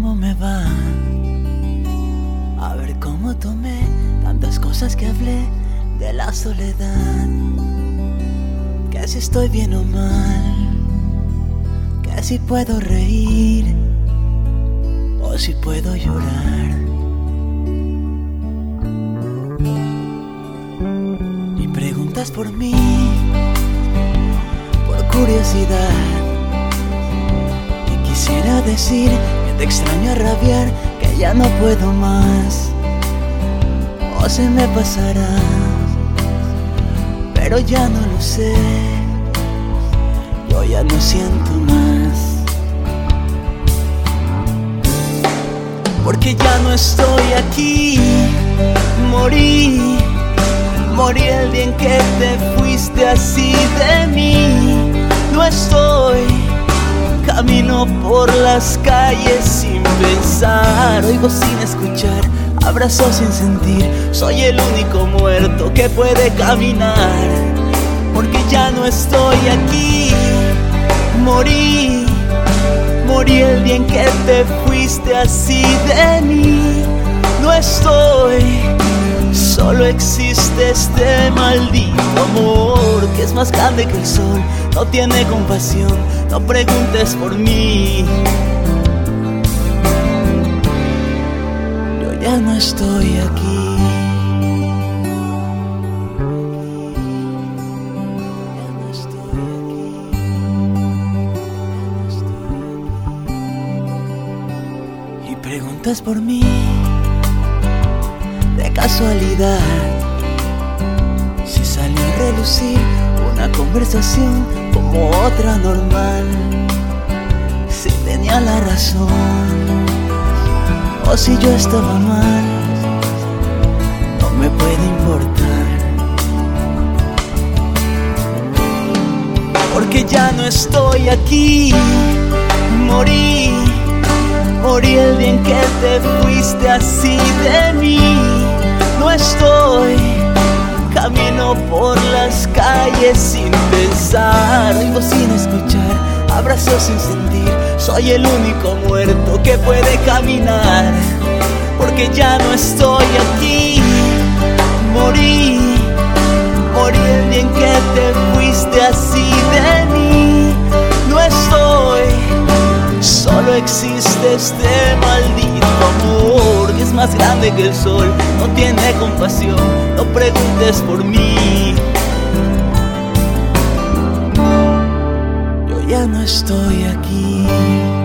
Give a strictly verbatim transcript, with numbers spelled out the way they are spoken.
cómo me va, a ver cómo tomé tantas cosas que hablé de la soledad. Que si estoy bien o mal, que si puedo reír o si puedo llorar. Y preguntas por mí, por curiosidad. Y quisiera decir que te extraño a rabiar, que ya no puedo más, o se me pasará, pero ya no lo sé. Yo ya no siento más, porque ya no estoy aquí. Morí, morí el día en que te fuiste así de mí. No estoy, camino por las calles sin pensar, oigo sin escuchar, abrazo sin sentir. Soy el único muerto que puede caminar, porque ya no estoy aquí. Morí, morí el día en que te fuiste así de mí. No estoy, solo existe este maldito amor que es más grande que el sol, no tiene compasión. No preguntes por mí, yo ya no estoy aquí. Preguntas por mí de casualidad, si salió a relucir una conversación como otra normal, si tenía la razón o si yo estaba mal, no me puede importar, porque ya no estoy aquí. Morí, morí el día en que te fuiste así de mí. No estoy, camino por las calles sin pensar, oigo sin escuchar, abrazo sin sentir. Soy el único muerto que puede caminar, porque ya no estoy aquí. Morí, morí el día en que te fuiste así de mí. No estoy, solo existe este maldito amor que es más grande que el sol, no tiene compasión. No preguntes por mí, yo ya no estoy aquí.